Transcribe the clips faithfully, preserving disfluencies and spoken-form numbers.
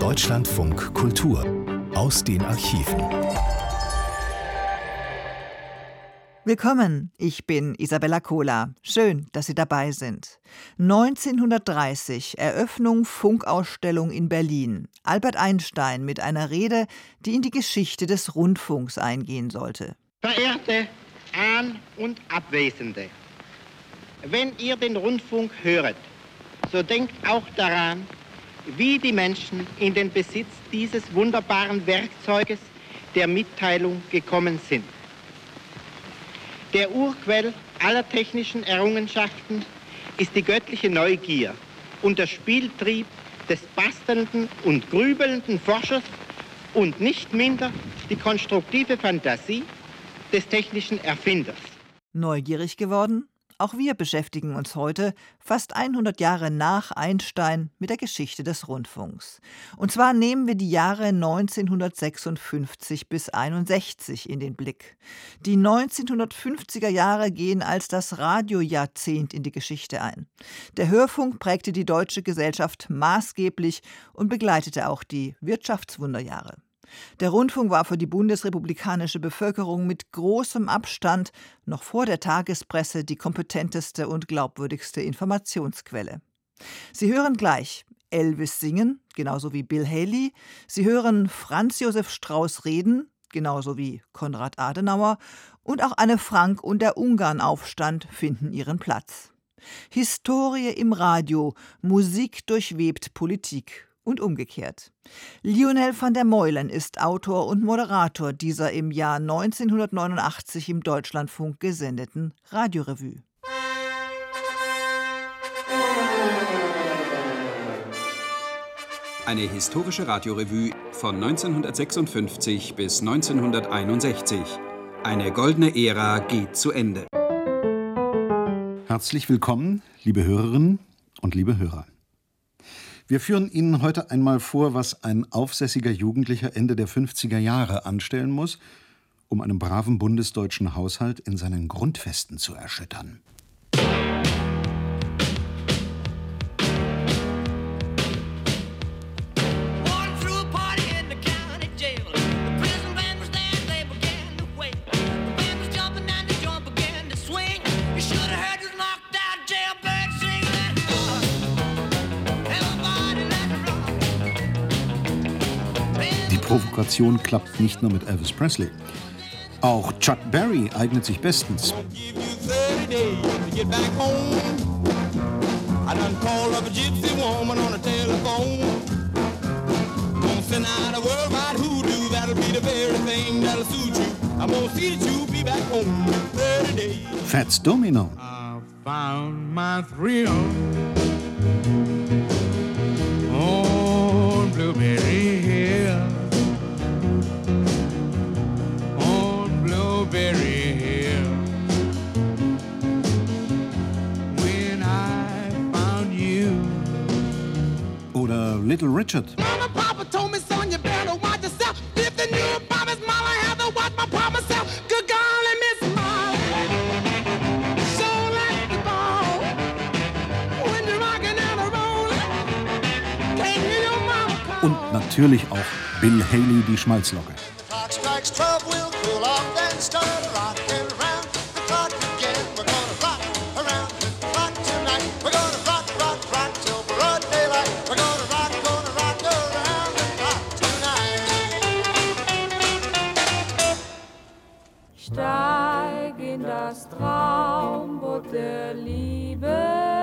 Deutschlandfunk Kultur aus den Archiven. Willkommen, ich bin Isabella Kohler. Schön, dass Sie dabei sind. neunzehnhundertdreißig, Eröffnung Funkausstellung in Berlin. Albert Einstein mit einer Rede, die in die Geschichte des Rundfunks eingehen sollte. Verehrte Ahn- und Abwesende, wenn ihr den Rundfunk höret, so denkt auch daran, wie die Menschen in den Besitz dieses wunderbaren Werkzeuges der Mitteilung gekommen sind. Der Urquell aller technischen Errungenschaften ist die göttliche Neugier und der Spieltrieb des bastelnden und grübelnden Forschers und nicht minder die konstruktive Fantasie des technischen Erfinders. Neugierig geworden? Auch wir beschäftigen uns heute, fast hundert Jahre nach Einstein, mit der Geschichte des Rundfunks. Und zwar nehmen wir die Jahre neunzehnhundertsechsundfünfzig bis einundsechzig in den Blick. Die neunzehnhundertfünfziger Jahre gehen als das Radiojahrzehnt in die Geschichte ein. Der Hörfunk prägte die deutsche Gesellschaft maßgeblich und begleitete auch die Wirtschaftswunderjahre. Der Rundfunk war für die bundesrepublikanische Bevölkerung mit großem Abstand noch vor der Tagespresse die kompetenteste und glaubwürdigste Informationsquelle. Sie hören gleich Elvis singen, genauso wie Bill Haley. Sie hören Franz Josef Strauß reden, genauso wie Konrad Adenauer. Und auch Anne Frank und der Ungarnaufstand finden ihren Platz. Historie im Radio, Musik durchwebt Politik. Und umgekehrt. Lionel van der Meulen ist Autor und Moderator dieser im Jahr neunzehnhundertneunundachtzig im Deutschlandfunk gesendeten Radiorevue. Eine historische Radiorevue von neunzehnhundertsechsundfünfzig bis neunzehnhunderteinundsechzig. Eine goldene Ära geht zu Ende. Herzlich willkommen, liebe Hörerinnen und liebe Hörer. Wir führen Ihnen heute einmal vor, was ein aufsässiger Jugendlicher Ende der fünfziger Jahre anstellen muss, um einen braven bundesdeutschen Haushalt in seinen Grundfesten zu erschüttern. Die Provokation klappt nicht nur mit Elvis Presley. Auch Chuck Berry eignet sich bestens. Fats Domino. I found my thrill on Blueberry Hill. Blueberry Hill. When I found you. Oder Little Richard. Mama, Papa told me, son, you better watch yourself. If the new promise, Mama, I have to watch my promise out. Good golly, Miss Molly, so like the ball. When you're rocking and a rolling, can't hear your mama call. Und natürlich auch Bill Haley, die Schmalzlocke. Clock strikes twelve, we'll cool off, then start rocking around the clock again. We're gonna rock around the clock tonight. We're gonna rock, rock, rock till broad daylight. We're gonna rock, gonna rock around the clock tonight. Steig in das Traumboot der Liebe,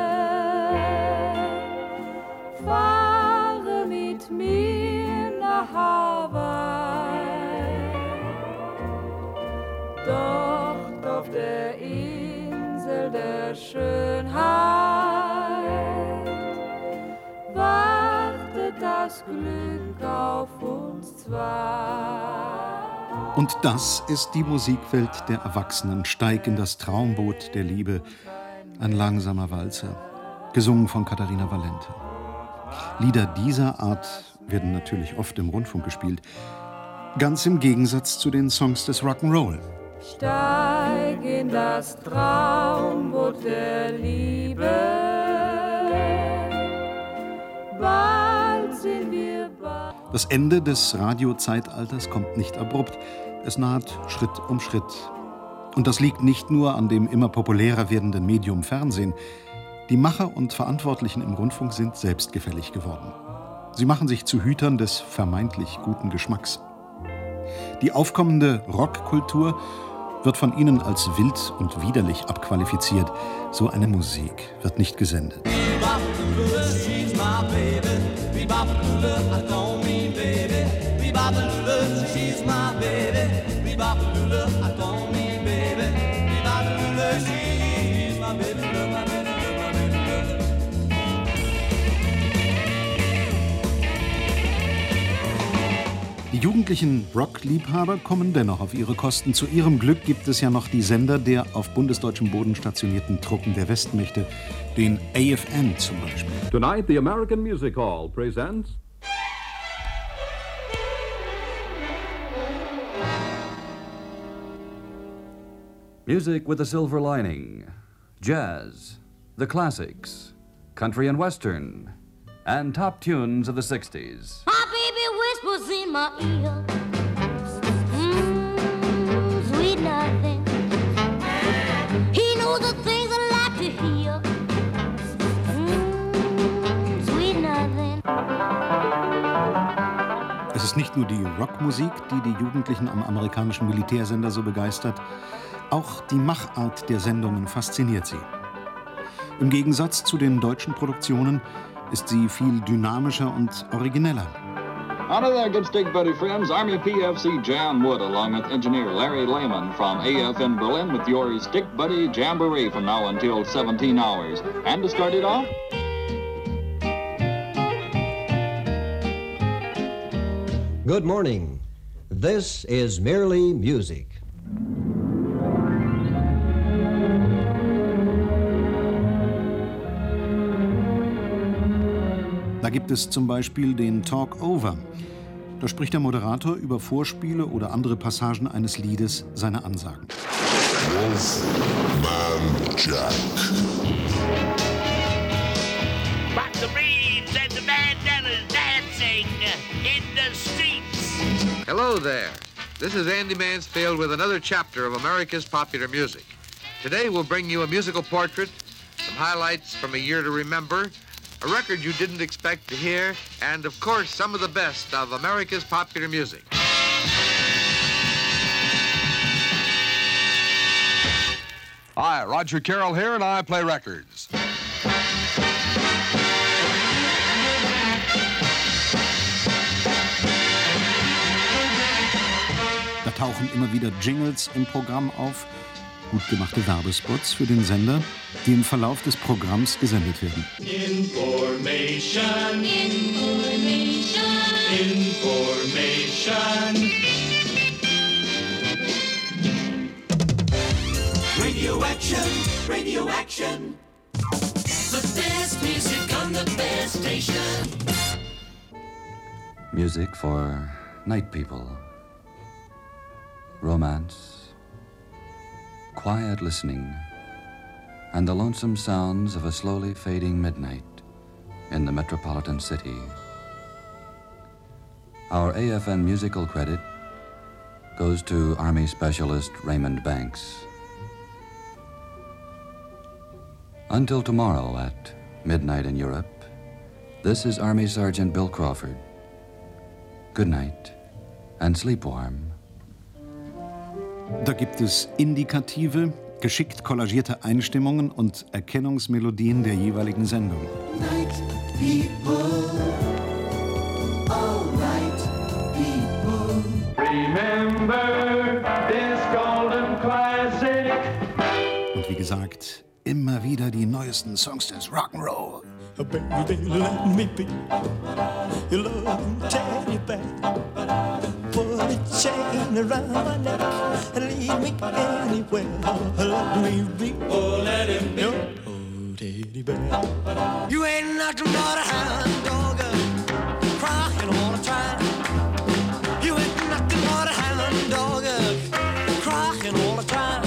fahre mit mir nach Hawaii. Dort auf der Insel der Schönheit wartet das Glück auf uns zwei. Und das ist die Musikwelt der Erwachsenen. Steig in das Traumboot der Liebe. Ein langsamer Walzer. Gesungen von Katharina Valente. Lieder dieser Art werden natürlich oft im Rundfunk gespielt. Ganz im Gegensatz zu den Songs des Rock'n'Roll. Steig in das Traumboot der Liebe, bald sind wir bei. Das Ende des Radiozeitalters kommt nicht abrupt, es naht Schritt um Schritt. Und das liegt nicht nur an dem immer populärer werdenden Medium Fernsehen. Die Macher und Verantwortlichen im Rundfunk sind selbstgefällig geworden. Sie machen sich zu Hütern des vermeintlich guten Geschmacks. Die aufkommende Rockkultur wird von ihnen als wild und widerlich abqualifiziert. So eine Musik wird nicht gesendet. Die jugendlichen Rock-Liebhaber kommen dennoch auf ihre Kosten. Zu ihrem Glück gibt es ja noch die Sender der auf bundesdeutschem Boden stationierten Truppen der Westmächte, den A F N zum Beispiel. Tonight the American Music Hall presents Music with a Silver Lining, Jazz, the Classics, Country and Western, and top tunes of the sixties. My baby whispers in my ear, mm, sweet nothing. He knows the things I like to hear, mm, sweet nothing. Es ist nicht nur die Rockmusik, die die Jugendlichen am amerikanischen Militärsender so begeistert. Auch die Machart der Sendungen fasziniert sie. Im Gegensatz zu den deutschen Produktionen ist sie viel dynamischer und origineller. Howdy there, good stick buddy friends. Army P F C Jan Wood along with engineer Larry Lehman from A F N Berlin with your stick buddy jamboree from now until seventeen hours. And to start it off... Good morning. This is merely music. Da gibt es zum Beispiel den Talk-Over. Da spricht der Moderator über Vorspiele oder andere Passagen eines Liedes seine Ansagen. Wolfman Jack. Rock the reeds and the bandanas dancing in the streets. Hello there. This is Andy Mansfield with another chapter of America's popular music. Today we'll bring you a musical portrait, some highlights from a year to remember, a record you didn't expect to hear, and of course some of the best of America's popular music. Hi, Roger Carroll here, and I play records. Da tauchen immer wieder Jingles im Programm auf, gut gemachte Werbespots für den Sender, die im Verlauf des Programms gesendet werden. Information, information, information. Radio action, radio action. The best music on the best station. Music for night people. Romance, quiet listening, and the lonesome sounds of a slowly fading midnight in the metropolitan city. Our A F N musical credit goes to Army Specialist Raymond Banks. Until tomorrow at midnight in Europe, this is Army Sergeant Bill Crawford. Good night and sleep warm. Da gibt es indikative, geschickt kollagierte Einstimmungen und Erkennungsmelodien der jeweiligen Sendung. Night people, all night people. Remember this golden classic. Und wie gesagt, immer wieder die neuesten Songs des Rock'n'Roll. Baby, let me be your love teddy bear. Put a chain around my neck and lead me anywhere. Let me be, oh, let him be, oh, teddy bear. You ain't nothing but a hound dog, crying all the time. You ain't nothing but a hound dog, crying all the time.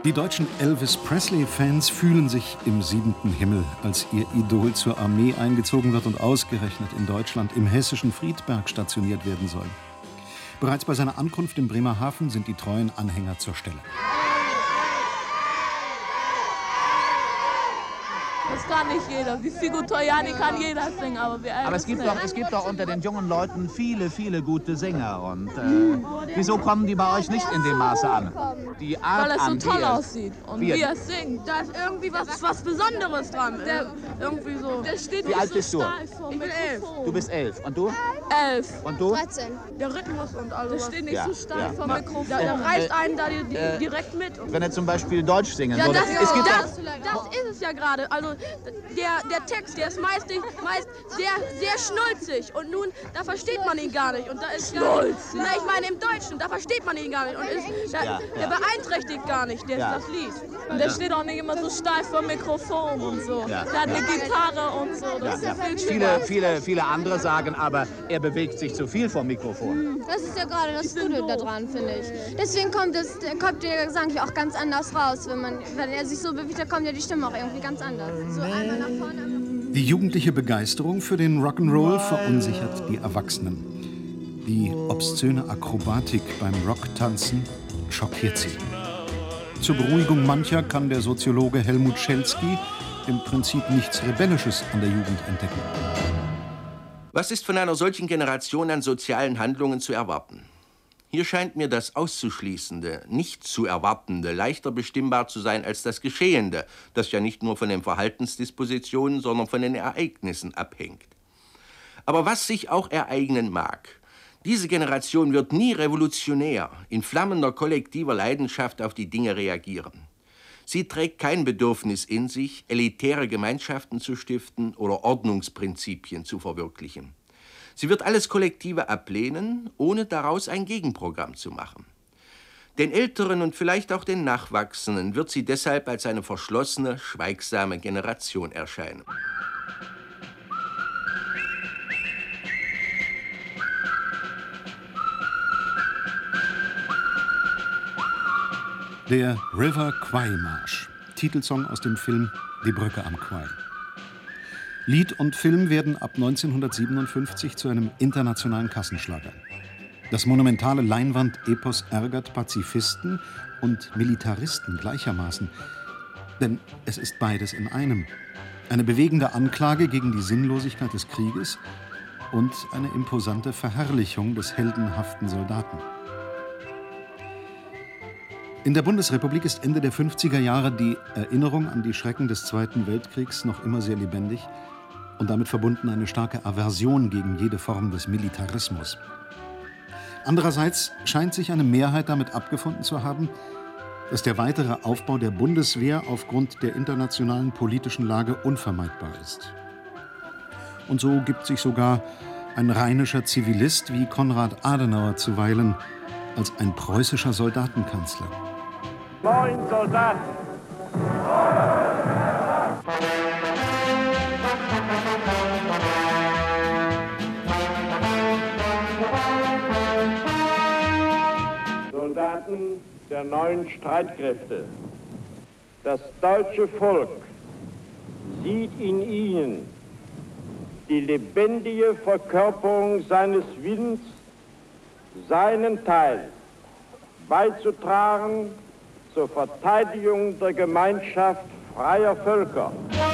Die deutschen Elvis Presley-Fans fühlen sich im siebenten Himmel, als ihr Idol zur Armee eingezogen wird und ausgerechnet in Deutschland im hessischen Friedberg stationiert werden soll. Bereits bei seiner Ankunft in Bremerhaven sind die treuen Anhänger zur Stelle. Das kann nicht jeder. Wie Figo Togliani kann jeder singen, aber wir Aber es gibt, doch, es gibt doch unter den jungen Leuten viele, viele gute Sänger. Und äh, wieso kommen die bei euch nicht in dem Maße an? Die Art Weil es so an, toll wie er- aussieht und wie er singt. Da ist irgendwie was, was Besonderes dran. Der, irgendwie so. Der steht Wie alt bist du? Ich bin elf. Du bist elf. Und du? Elf. Und du? dreizehn. Der Rhythmus und alles. Der steht nicht Ja, so steif ja. vom Na, Mikrofon. äh, Der reißt äh, einen da di- di- äh, direkt mit. Wenn er zum Beispiel Deutsch singen Ja, würde. das, Es gibt das, das ist es ja gerade. Also der, der Text, der ist meist, meist sehr, sehr schnulzig. Und nun, da versteht man ihn gar nicht. Und da ist gar nicht, na, ich meine im Deutschen, da versteht man ihn gar nicht. Und ist, da, Ja, der ja. beeinträchtigt gar nicht der, Ja. das Lied. Und der Ja. steht auch nicht immer so steif vom Mikrofon und so. Ja, Der hat ja. eine Gitarre und so. Das Ja, ist ja ja. viel Viele, schlimmer. viele, viele andere sagen aber, er bewegt sich zu viel vom Mikrofon. Das ist ja gerade das Gute daran, finde ich. Deswegen kommt, das, kommt der Gesang ja auch ganz anders raus. Wenn, man, wenn er sich so bewegt, dann kommt ja die Stimme auch irgendwie ganz anders. So einmal nach vorne, einmal Die jugendliche Begeisterung für den Rock'n'Roll verunsichert die Erwachsenen. Die obszöne Akrobatik beim Rocktanzen schockiert sie. Zur Beruhigung mancher kann der Soziologe Helmut Schelsky im Prinzip nichts Rebellisches an der Jugend entdecken. Was ist von einer solchen Generation an sozialen Handlungen zu erwarten? Hier scheint mir das Auszuschließende, nicht zu Erwartende, leichter bestimmbar zu sein als das Geschehende, das ja nicht nur von den Verhaltensdispositionen, sondern von den Ereignissen abhängt. Aber was sich auch ereignen mag, diese Generation wird nie revolutionär, in flammender kollektiver Leidenschaft auf die Dinge reagieren. Sie trägt kein Bedürfnis in sich, elitäre Gemeinschaften zu stiften oder Ordnungsprinzipien zu verwirklichen. Sie wird alles Kollektive ablehnen, ohne daraus ein Gegenprogramm zu machen. Den Älteren und vielleicht auch den Nachwachsenden wird sie deshalb als eine verschlossene, schweigsame Generation erscheinen. Der River Kwai Marsch, Titelsong aus dem Film Die Brücke am Kwai. Lied und Film werden ab neunzehnhundertsiebenundfünfzig zu einem internationalen Kassenschlager. Das monumentale Leinwand-Epos ärgert Pazifisten und Militaristen gleichermaßen. Denn es ist beides in einem. Eine bewegende Anklage gegen die Sinnlosigkeit des Krieges und eine imposante Verherrlichung des heldenhaften Soldaten. In der Bundesrepublik ist Ende der fünfziger Jahre die Erinnerung an die Schrecken des Zweiten Weltkriegs noch immer sehr lebendig und damit verbunden eine starke Aversion gegen jede Form des Militarismus. Andererseits scheint sich eine Mehrheit damit abgefunden zu haben, dass der weitere Aufbau der Bundeswehr aufgrund der internationalen politischen Lage unvermeidbar ist. Und so gibt sich sogar ein rheinischer Zivilist wie Konrad Adenauer zuweilen als ein preußischer Soldatenkanzler. Moin, Soldat! Soldaten der neuen Streitkräfte. Das deutsche Volk sieht in ihnen die lebendige Verkörperung seines Willens, seinen Teil beizutragen zur Verteidigung der Gemeinschaft freier Völker.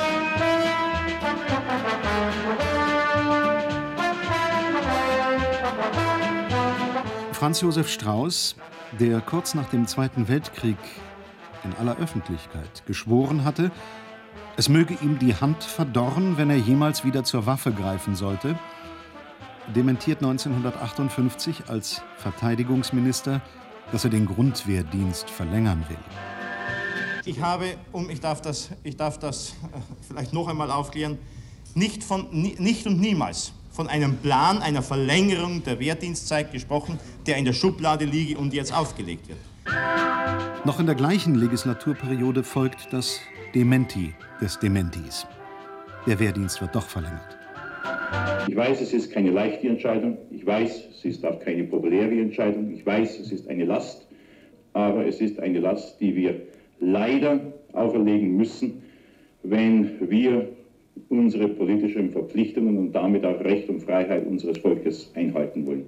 Franz Josef Strauß, der kurz nach dem Zweiten Weltkrieg in aller Öffentlichkeit geschworen hatte, es möge ihm die Hand verdorren, wenn er jemals wieder zur Waffe greifen sollte, dementiert neunzehnhundertachtundfünfzig als Verteidigungsminister, dass er den Grundwehrdienst verlängern will. Ich habe, um, ich darf das, ich darf das äh, vielleicht noch einmal aufklären, nicht, von, nie, nicht und niemals von einem Plan einer Verlängerung der Wehrdienstzeit gesprochen, der in der Schublade liege und jetzt aufgelegt wird. Noch in der gleichen Legislaturperiode folgt das Dementi des Dementis. Der Wehrdienst wird doch verlängert. Ich weiß, es ist keine leichte Entscheidung. Ich weiß, es ist auch keine populäre Entscheidung. Ich weiß, es ist eine Last. Aber es ist eine Last, die wir leider auferlegen müssen, wenn wir unsere politischen Verpflichtungen und damit auch Recht und Freiheit unseres Volkes einhalten wollen.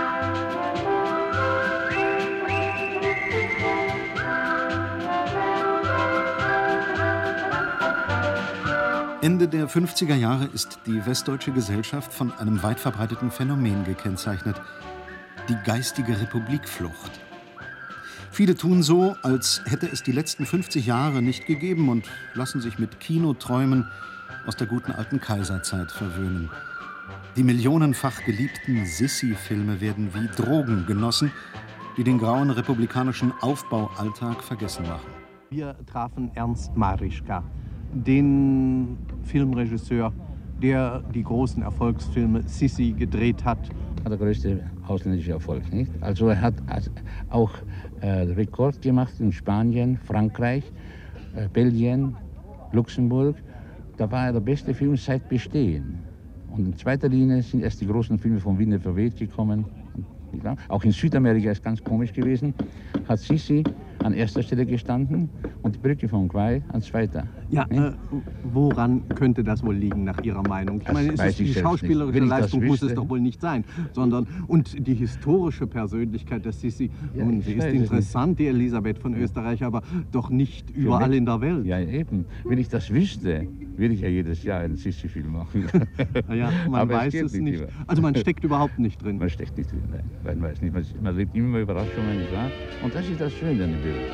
Ende der fünfziger Jahre ist die westdeutsche Gesellschaft von einem weit verbreiteten Phänomen gekennzeichnet: die geistige Republikflucht. Viele tun so, als hätte es die letzten fünfzig Jahre nicht gegeben und lassen sich mit Kinoträumen aus der guten alten Kaiserzeit verwöhnen. Die millionenfach geliebten Sissi-Filme werden wie Drogen genossen, die den grauen republikanischen Aufbaualltag vergessen machen. Wir trafen Ernst Marischka, den Filmregisseur, der die großen Erfolgsfilme Sissi gedreht hat. Der größte ausländische Erfolg, nicht? Also er hat auch äh, Rekord gemacht in Spanien, Frankreich, äh, Belgien, Luxemburg. Da war er der beste Film seit Bestehen. Und in zweiter Linie sind erst die großen Filme von Wiener verweht gekommen. Auch in Südamerika ist ganz komisch gewesen, hat Sissi an erster Stelle gestanden und die Brücke von Quai an zweiter. Ja, äh, woran könnte das wohl liegen, nach Ihrer Meinung? Ich Das meine, ist weiß es die ich selbst schauspielerische nicht. Wenn ich das Leistung muss es wüsste. doch wohl nicht sein, sondern und die historische Persönlichkeit der Sissi. Ja, Nun, ich sie ist weiß es interessant, die Elisabeth von Österreich, aber doch nicht überall mich- in der Welt. Ja, eben. Wenn ich das wüsste, würde ich ja jedes Jahr einen Sissi-Film machen. Ja, man Aber weiß geht es nicht. immer. Also man steckt überhaupt nicht drin. Man steckt nicht drin, nein. Man weiß nicht. Man, man lebt immer Überraschungen, nicht wahr? Und das ist das Schöne an dem Bild.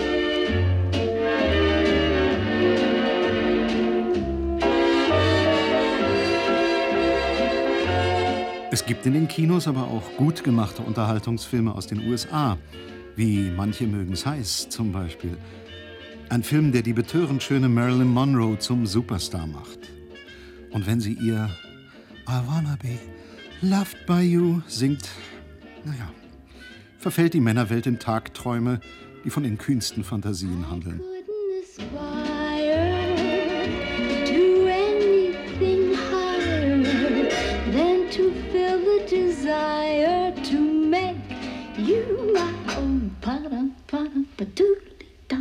Es gibt in den Kinos aber auch gut gemachte Unterhaltungsfilme aus den U S A, wie Manche mögen's heiß zum Beispiel. Ein Film, der die betörend schöne Marilyn Monroe zum Superstar macht. Und wenn sie ihr I wanna be loved by you singt, naja, verfällt die Männerwelt in Tagträume, die von den kühnsten Fantasien handeln. Do anything higher than to feel the desire to make you my own. Pa-dum, pa-dum, pa-doodly-dum.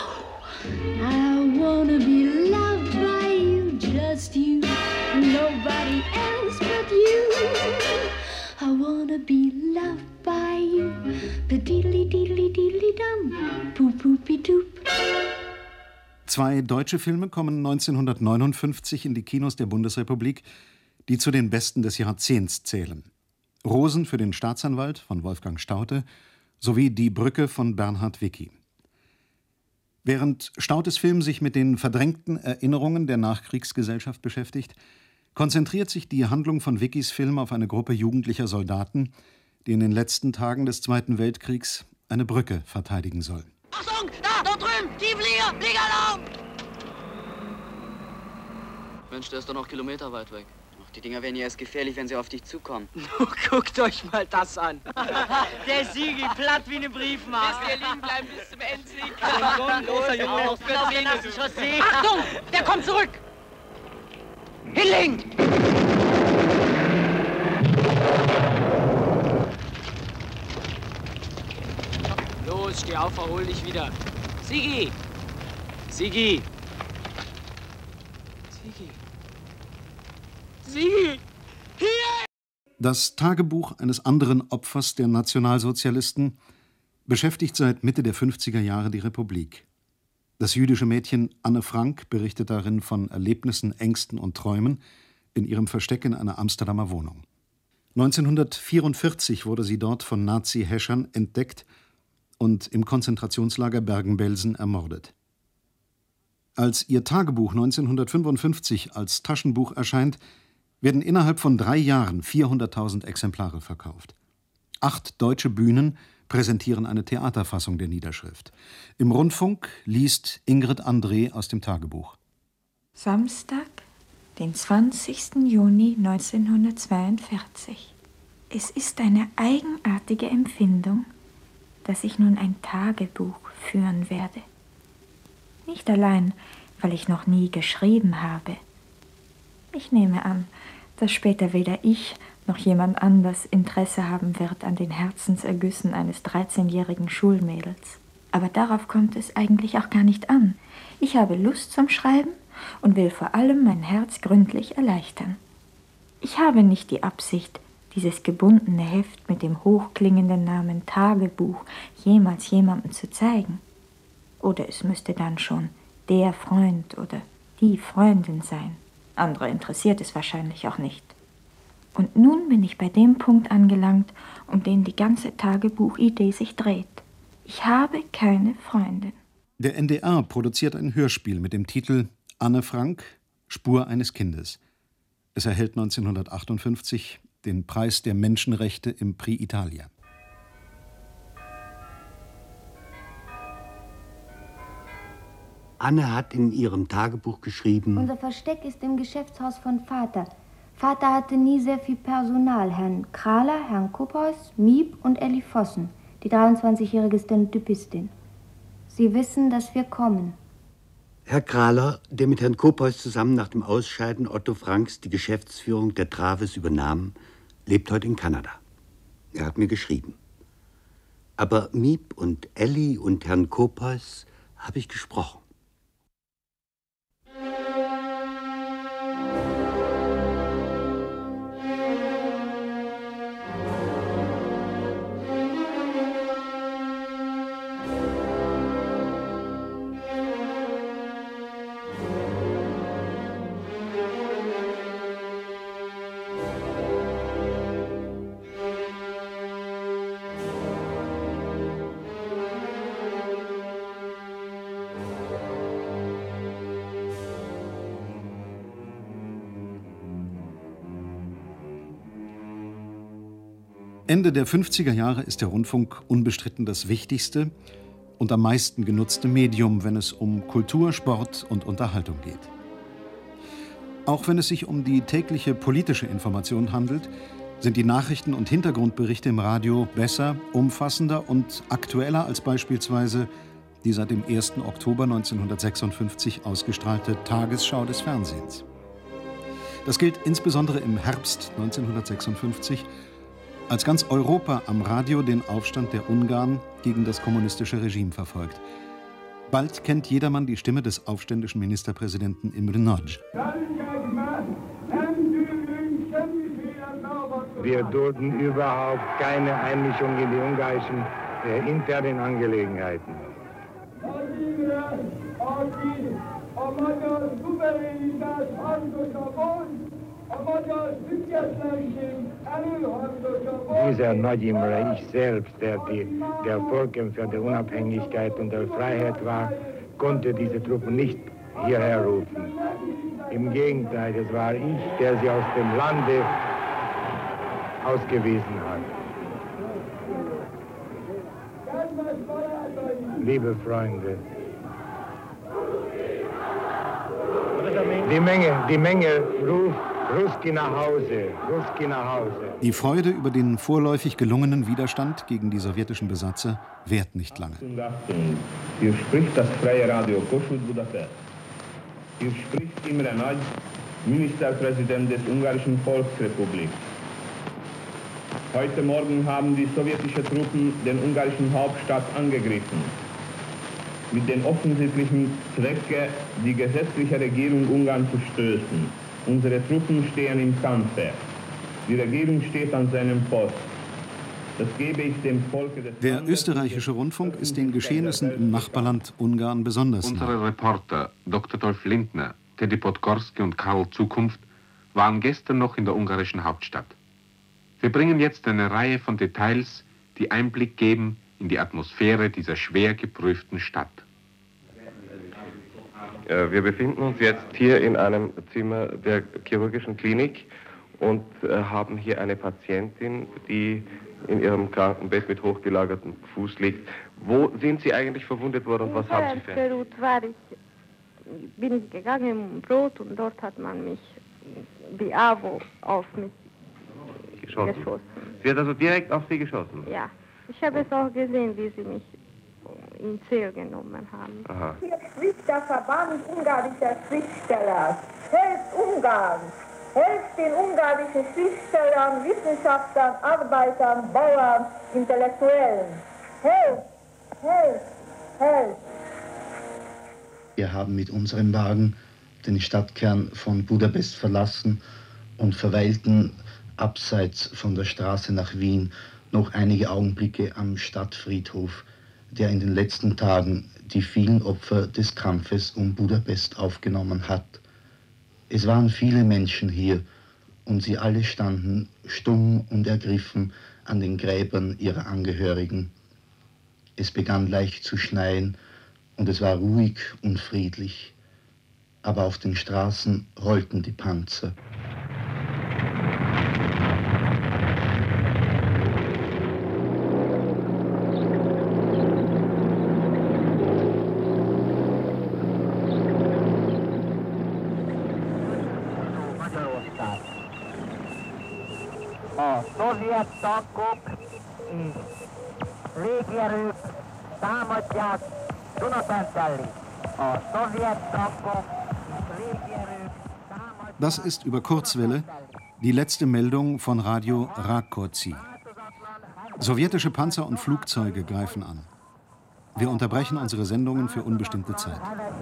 I wanna be loved by you, just you, nobody else but you. I wanna be loved by you, pa-diddly-diddly-diddly-dum, poop-poopy-doop. Zwei deutsche Filme kommen neunzehnhundertneunundfünfzig in die Kinos der Bundesrepublik, die zu den besten des Jahrzehnts zählen. Rosen für den Staatsanwalt von Wolfgang Staudte sowie Die Brücke von Bernhard Wicki. Während Staudtes Film sich mit den verdrängten Erinnerungen der Nachkriegsgesellschaft beschäftigt, konzentriert sich die Handlung von Wickis Film auf eine Gruppe jugendlicher Soldaten, die in den letzten Tagen des Zweiten Weltkriegs eine Brücke verteidigen sollen. Achtung, da, dort drüben, Tiefflieger, Fliegeralarm! Mensch, der ist doch noch kilometerweit weg. Ach, die Dinger werden ja erst gefährlich, wenn sie auf dich zukommen. Guckt euch mal das an. Der Sigi, platt wie eine Briefmarke. Lasst ihr liegen bleiben bis zum Endsieg. Komm, großer Junge, auf vierzehn Chaussee. Achtung, der kommt zurück! Hinlegen! Los, steh auf, erhol dich wieder. Sigi! Sigi! Sigi! Sigi! Hier! Das Tagebuch eines anderen Opfers der Nationalsozialisten beschäftigt seit Mitte der fünfziger Jahre die Republik. Das jüdische Mädchen Anne Frank berichtet darin von Erlebnissen, Ängsten und Träumen in ihrem Versteck in einer Amsterdamer Wohnung. neunzehnhundertvierundvierzig wurde sie dort von Nazi-Häschern entdeckt und im Konzentrationslager Bergen-Belsen ermordet. Als ihr Tagebuch neunzehnhundertfünfundfünfzig als Taschenbuch erscheint, werden innerhalb von drei Jahren vierhunderttausend Exemplare verkauft. Acht deutsche Bühnen präsentieren eine Theaterfassung der Niederschrift. Im Rundfunk liest Ingrid André aus dem Tagebuch. Samstag, den zwanzigsten Juni neunzehnhundertzweiundvierzig. Es ist eine eigenartige Empfindung, dass ich nun ein Tagebuch führen werde. Nicht allein, weil ich noch nie geschrieben habe. Ich nehme an, dass später weder ich noch jemand anders Interesse haben wird an den Herzensergüssen eines dreizehnjährigen Schulmädels. Aber darauf kommt es eigentlich auch gar nicht an. Ich habe Lust zum Schreiben und will vor allem mein Herz gründlich erleichtern. Ich habe nicht die Absicht, dieses gebundene Heft mit dem hochklingenden Namen Tagebuch jemals jemandem zu zeigen. Oder es müsste dann schon der Freund oder die Freundin sein. Andere interessiert es wahrscheinlich auch nicht. Und nun bin ich bei dem Punkt angelangt, um den die ganze Tagebuchidee sich dreht. Ich habe keine Freundin. Der N D R produziert ein Hörspiel mit dem Titel Anne Frank, Spur eines Kindes. Es erhält neunzehnhundertachtundfünfzig den Preis der Menschenrechte im Prix Italia. Anne hat in ihrem Tagebuch geschrieben: Unser Versteck ist im Geschäftshaus von Vater. Vater hatte nie sehr viel Personal. Herrn Krahler, Herrn Kuphaus, Miep und Elli Vossen, die dreiundzwanzigjährige Stenotypistin. Sie wissen, dass wir kommen. Herr Krahler, der mit Herrn Kuphaus zusammen nach dem Ausscheiden Otto Franks die Geschäftsführung der Traves übernahm, lebt heute in Kanada. Er hat mir geschrieben. Aber Miep und Elli und Herrn Kuphaus habe ich gesprochen. Ende der fünfziger Jahre ist der Rundfunk unbestritten das wichtigste und am meisten genutzte Medium, wenn es um Kultur, Sport und Unterhaltung geht. Auch wenn es sich um die tägliche politische Information handelt, sind die Nachrichten und Hintergrundberichte im Radio besser, umfassender und aktueller als beispielsweise die seit dem ersten Oktober neunzehnhundertsechsundfünfzig ausgestrahlte Tagesschau des Fernsehens. Das gilt insbesondere im Herbst neunzehnhundertsechsundfünfzig, als ganz Europa am Radio den Aufstand der Ungarn gegen das kommunistische Regime verfolgt. Bald kennt jedermann die Stimme des aufständischen Ministerpräsidenten Imre Nagy. Wir dulden überhaupt keine Einmischung in die ungarischen äh, internen Angelegenheiten. Dieser Nagy Imre, ich selbst, der die, der Vorkämpfer der Unabhängigkeit und der Freiheit war, konnte diese Truppen nicht hierher rufen. Im Gegenteil, es war ich, der sie aus dem Lande ausgewiesen hat. Liebe Freunde, die Menge, die Menge ruft Ruski nach Hause, Ruski nach Hause. Die Freude über den vorläufig gelungenen Widerstand gegen die sowjetischen Besatzer währt nicht lange. Hier spricht das freie Radio Kossuth Budapest. Hier spricht Imre Nagy, Ministerpräsident des Ungarischen Volksrepublik. Heute Morgen haben die sowjetischen Truppen den ungarischen Hauptstadt angegriffen. Mit dem offensichtlichen Zwecke, die gesetzliche Regierung Ungarn zu stößen. Unsere Truppen stehen im Kampfe. Die Regierung steht an seinem Post. Das gebe ich dem Volke des Der Landes. österreichische Rundfunk ist den Geschehnissen im Nachbarland Ungarn besonders nah. Unsere Reporter Doktor Dolf Lindner, Teddy Podgorski und Karl Zukunft waren gestern noch in der ungarischen Hauptstadt. Wir bringen jetzt eine Reihe von Details, die Einblick geben in die Atmosphäre dieser schwer geprüften Stadt. Wir befinden uns jetzt hier in einem Zimmer der chirurgischen Klinik und haben hier eine Patientin, die in ihrem Krankenbett mit hochgelagertem Fuß liegt. Wo sind Sie eigentlich verwundet worden und was haben Sie für... Route war ich, bin ich gegangen im Brot und dort hat man mich, die AWO, auf mich geschossen. geschossen. Sie hat also direkt auf Sie geschossen? Ja, ich habe es auch gesehen, wie sie mich in Ziel genommen haben. Aha. Hier spricht der Verband ungarischer Schriftsteller. Helft Ungarn! Helft den ungarischen Schriftstellern, Wissenschaftlern, Arbeitern, Bauern, Intellektuellen. Helft! Helft! Helft! Wir haben mit unserem Wagen den Stadtkern von Budapest verlassen und verweilten abseits von der Straße nach Wien noch einige Augenblicke am Stadtfriedhof, der in den letzten Tagen die vielen Opfer des Kampfes um Budapest aufgenommen hat. Es waren viele Menschen hier und sie alle standen stumm und ergriffen an den Gräbern ihrer Angehörigen. Es begann leicht zu schneien und es war ruhig und friedlich, aber auf den Straßen rollten die Panzer. Szovjet tankok és légierők támadják Dunatentelli. A szovjet tankok és légierők támadják... Das ist über Kurzwelle die letzte Meldung von Radio Rákóczi. Sowjetische Panzer und Flugzeuge greifen an. Wir unterbrechen unsere Sendungen für unbestimmte Zeit.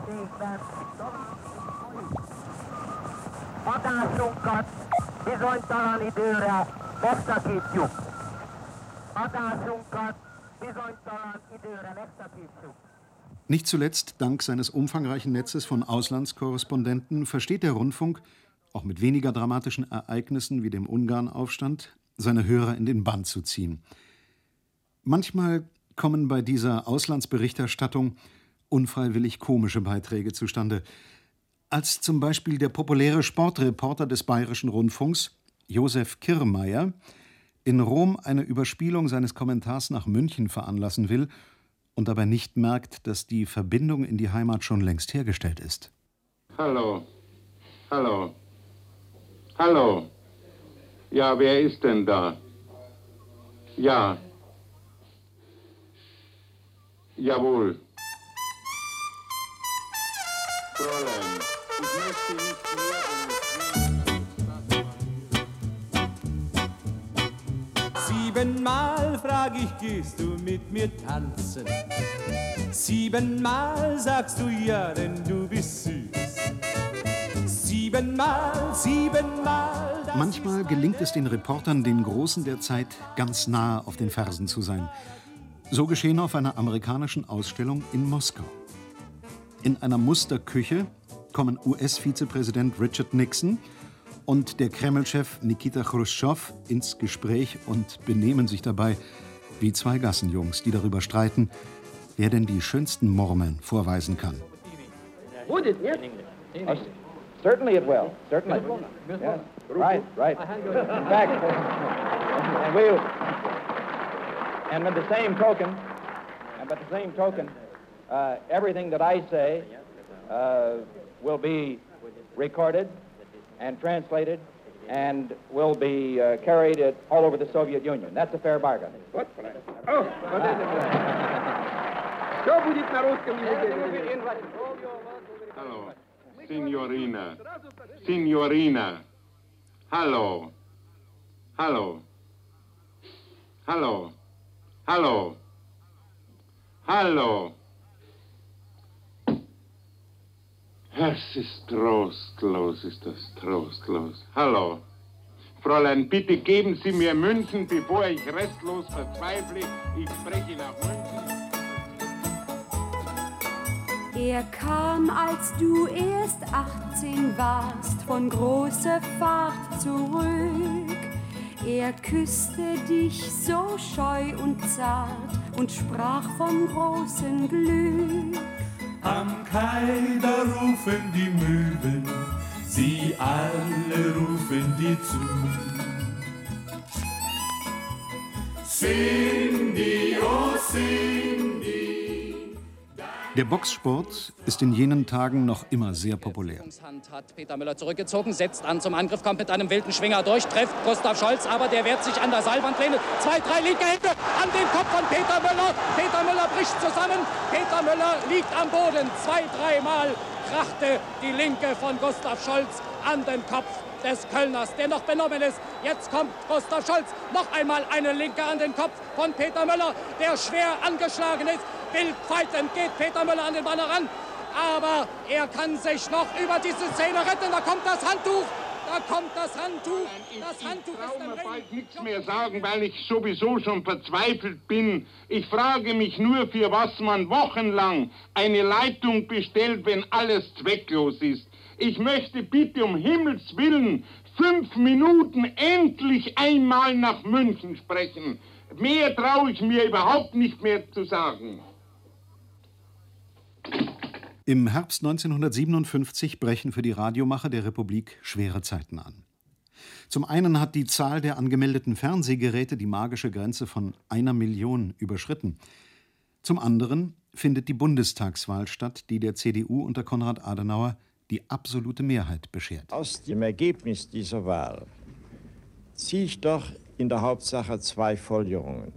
Hatásunkat bizonytalan időre megszakítjuk. Hatásunkat bizonytalan időre megszakítjuk. Nicht zuletzt dank seines umfangreichen Netzes von Auslandskorrespondenten versteht der Rundfunk, auch mit weniger dramatischen Ereignissen wie dem Ungarnaufstand, seine Hörer in den Bann zu ziehen. Manchmal kommen bei dieser Auslandsberichterstattung unfreiwillig komische Beiträge zustande. Als zum Beispiel der populäre Sportreporter des Bayerischen Rundfunks, Josef Kirrmaier, in Rom eine Überspielung seines Kommentars nach München veranlassen will und dabei nicht merkt, dass die Verbindung in die Heimat schon längst hergestellt ist. Hallo, hallo, hallo. Ja, wer ist denn da? Ja. Jawohl. Fräulein, ich möchte nicht mehr Siebenmal frag ich, gehst du mit mir tanzen? Siebenmal sagst du ja, denn du bist süß. Siebenmal, siebenmal. Manchmal gelingt es den Reportern, den Großen der Zeit ganz nahe auf den Fersen zu sein. So geschehen auf einer amerikanischen Ausstellung in Moskau. In einer Musterküche kommen U S-Vizepräsident Richard Nixon und der Kreml-Chef Nikita Chruschtschow ins Gespräch und benehmen sich dabei wie zwei Gassenjungs, die darüber streiten, wer denn die schönsten Murmeln vorweisen kann. Would it, yes? Oh, certainly it will. Certainly. Yes. Right, right. In fact, and we, and with the same token, and by the same token, uh, everything that I say uh, will be recorded and translated and will be uh, carried it all over the Soviet Union. That's a fair bargain. What? Oh, what is it? Что будет на русском языке? Hallo, Signorina, Signorina. Hallo, hallo, hallo, hallo, hallo. Es ist trostlos, ist das trostlos. Hallo. Fräulein, bitte geben Sie mir Münzen, bevor ich restlos verzweifle. Ich spreche nach München. Er kam, als du erst achtzehn warst, von großer Fahrt zurück. Er küsste dich so scheu und zart und sprach vom großen Glück. Am Kaider rufen die Möwen, sie alle rufen dir zu. Cindy, oh Cindy. Der Boxsport ist in jenen Tagen noch immer sehr populär. Hand hat Peter Müller zurückgezogen, setzt an zum Angriff, kommt mit einem wilden Schwinger durch, trifft Gustav Scholz, aber der wehrt sich an der Seilwandlehne. Zwei, drei linke Hände an den Kopf von Peter Müller. Peter Müller bricht zusammen. Peter Müller liegt am Boden. Zwei, dreimal krachte die Linke von Gustav Scholz an den Kopf des Kölners, der noch benommen ist. Jetzt kommt Gustav Scholz. Noch einmal eine Linke an den Kopf von Peter Müller, der schwer angeschlagen ist. Wild pfeifend geht Peter Müller an den Mann heran. Aber er kann sich noch über diese Szene retten. Da kommt das Handtuch. Da kommt das Handtuch. Das Handtuch ist im Ring. Ich will nichts mehr sagen, weil ich sowieso schon verzweifelt bin. Ich frage mich nur, für was man wochenlang eine Leitung bestellt, wenn alles zwecklos ist. Ich möchte bitte um Himmels Willen fünf Minuten endlich einmal nach München sprechen. Mehr traue ich mir überhaupt nicht mehr zu sagen. Im Herbst neunzehnhundertsiebenundfünfzig brechen für die Radiomacher der Republik schwere Zeiten an. Zum einen hat die Zahl der angemeldeten Fernsehgeräte die magische Grenze von einer Million überschritten. Zum anderen findet die Bundestagswahl statt, die der C D U unter Konrad Adenauer die absolute Mehrheit beschert. Aus dem Ergebnis dieser Wahl ziehe ich doch in der Hauptsache zwei Folgerungen.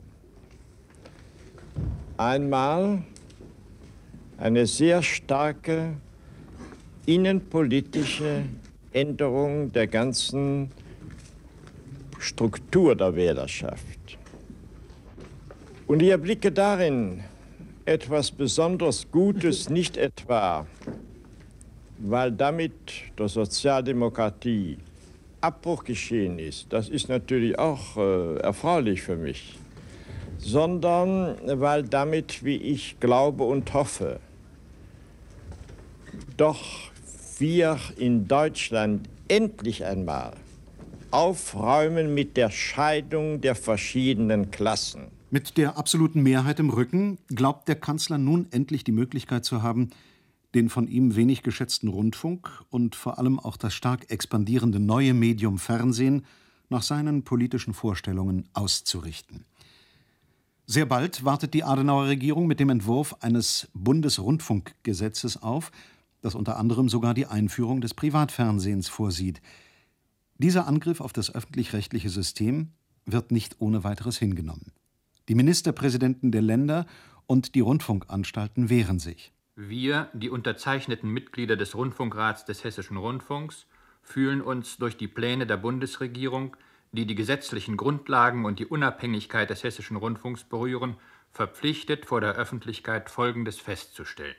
Einmal eine sehr starke innenpolitische Änderung der ganzen Struktur der Wählerschaft. Und ich erblicke darin etwas besonders Gutes, nicht etwa, weil damit der Sozialdemokratie Abbruch geschehen ist. Das ist natürlich auch äh, erfreulich für mich, sondern weil damit, wie ich glaube und hoffe, doch wir in Deutschland endlich einmal aufräumen mit der Scheidung der verschiedenen Klassen. Mit der absoluten Mehrheit im Rücken glaubt der Kanzler nun endlich die Möglichkeit zu haben, den von ihm wenig geschätzten Rundfunk und vor allem auch das stark expandierende neue Medium Fernsehen nach seinen politischen Vorstellungen auszurichten. Sehr bald wartet die Adenauer-Regierung mit dem Entwurf eines Bundesrundfunkgesetzes auf, das unter anderem sogar die Einführung des Privatfernsehens vorsieht. Dieser Angriff auf das öffentlich-rechtliche System wird nicht ohne weiteres hingenommen. Die Ministerpräsidenten der Länder und die Rundfunkanstalten wehren sich. Wir, die unterzeichneten Mitglieder des Rundfunkrats des Hessischen Rundfunks, fühlen uns durch die Pläne der Bundesregierung, die die gesetzlichen Grundlagen und die Unabhängigkeit des Hessischen Rundfunks berühren, verpflichtet, vor der Öffentlichkeit Folgendes festzustellen.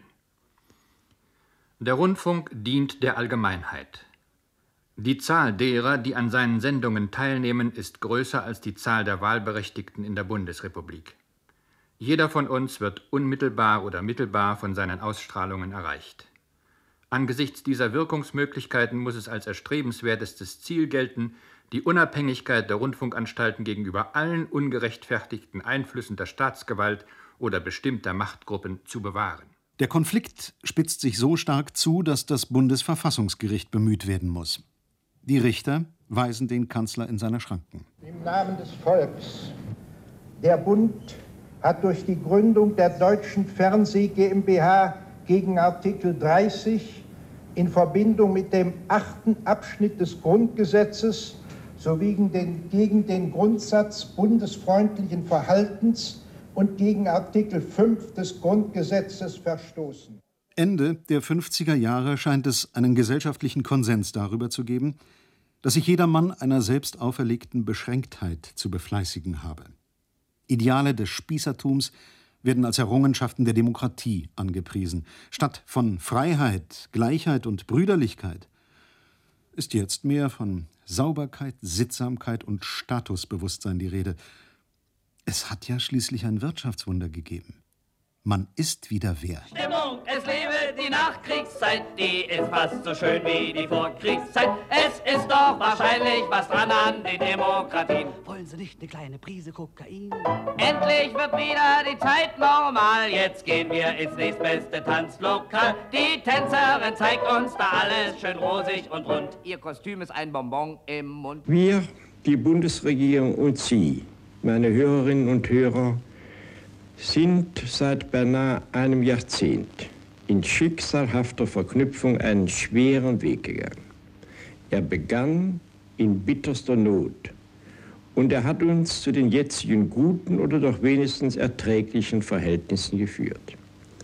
Der Rundfunk dient der Allgemeinheit. Die Zahl derer, die an seinen Sendungen teilnehmen, ist größer als die Zahl der Wahlberechtigten in der Bundesrepublik. Jeder von uns wird unmittelbar oder mittelbar von seinen Ausstrahlungen erreicht. Angesichts dieser Wirkungsmöglichkeiten muss es als erstrebenswertestes Ziel gelten, die Unabhängigkeit der Rundfunkanstalten gegenüber allen ungerechtfertigten Einflüssen der Staatsgewalt oder bestimmter Machtgruppen zu bewahren. Der Konflikt spitzt sich so stark zu, dass das Bundesverfassungsgericht bemüht werden muss. Die Richter weisen den Kanzler in seine Schranken. Im Namen des Volks. Der Bund hat durch die Gründung der Deutschen Fernseh GmbH gegen Artikel dreißig in Verbindung mit dem achten Abschnitt des Grundgesetzes sowie gegen den, gegen den Grundsatz bundesfreundlichen Verhaltens und gegen Artikel fünf des Grundgesetzes verstoßen. Ende der fünfziger Jahre scheint es einen gesellschaftlichen Konsens darüber zu geben, dass sich jedermann einer selbst auferlegten Beschränktheit zu befleißigen habe. Ideale des Spießertums werden als Errungenschaften der Demokratie angepriesen. Statt von Freiheit, Gleichheit und Brüderlichkeit ist jetzt mehr von Sauberkeit, Sittsamkeit und Statusbewusstsein die Rede. Es hat ja schließlich ein Wirtschaftswunder gegeben. Man ist wieder wer. Stimmung, es lebe die Nachkriegszeit, die ist fast so schön wie die Vorkriegszeit. Es ist doch wahrscheinlich was dran an den Demokratien. Wollen Sie nicht eine kleine Prise Kokain? Endlich wird wieder die Zeit normal, jetzt gehen wir ins nächstbeste Tanzlokal. Die Tänzerin zeigt uns da alles schön rosig und rund. Ihr Kostüm ist ein Bonbon im Mund. Wir, die Bundesregierung und Sie, meine Hörerinnen und Hörer, sind seit beinahe einem Jahrzehnt in schicksalhafter Verknüpfung einen schweren Weg gegangen. Er begann in bitterster Not und er hat uns zu den jetzigen guten oder doch wenigstens erträglichen Verhältnissen geführt.